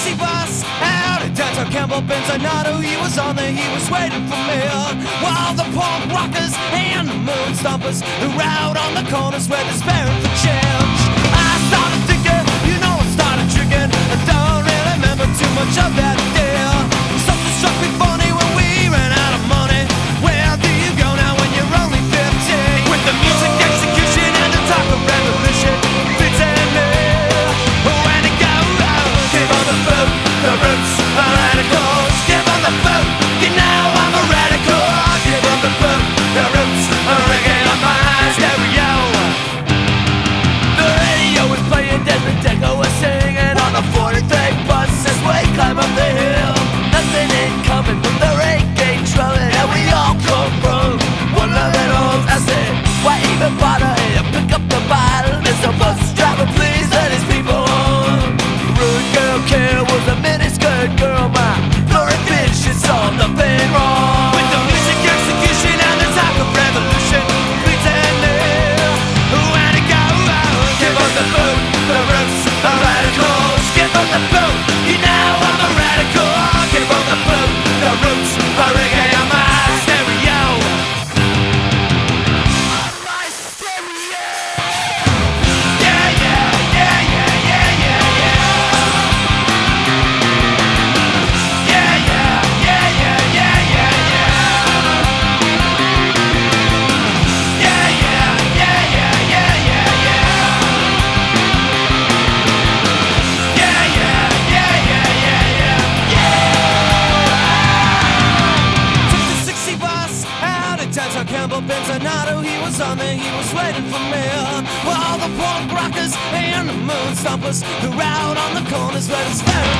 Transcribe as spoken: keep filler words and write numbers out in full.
sixty bus out at downtown Campbell Benzinato. He was on there, he was waiting for me. While the punk rockers and the moon stompers who were out on the corners where they're sparing for change. I started thinking, you know I started drinking. I don't really remember too much of that day. Something struck me funny when we ran out of money. Where do you go now when you're only fifteen? With the music execution and the talk of revolution, fits in me. When it go, give on the boot, the roots are radicals. Give on the boot, you know I'm a radical. Give on the boot, the roots are ringing on my stereo. The radio is playing, Desmond Deco was singing on a forty-three bus as we climb up the hill. Nothing ain't coming from the reggae drumming, and we all come from one little. I said, why even bother here? Pick up the bottle, Mister Bus Driver, please let his people on. Rude girl care was a miniskirt girl, my blurry bitch, she saw nothing wrong. With the music execution and the talk of revolution, pretending when it go out. Give on the boot, the roots are radicals. Give on the boot, you know I'm a radical. Give on the boot, the roots are ringing on my stereo. On my stereo. Yeah, yeah, yeah, yeah, yeah, yeah, yeah. Yeah, yeah, yeah, yeah, yeah, yeah, yeah. Yeah, yeah, yeah, yeah, yeah, yeah, yeah. Yeah, yeah, yeah, yeah, yeah, yeah, yeah. Took the sixty bus out at downtown Campbell Benzinato. He was on there, he was waiting for me. While the punk rockers and the moon stompers who were out on the corners where the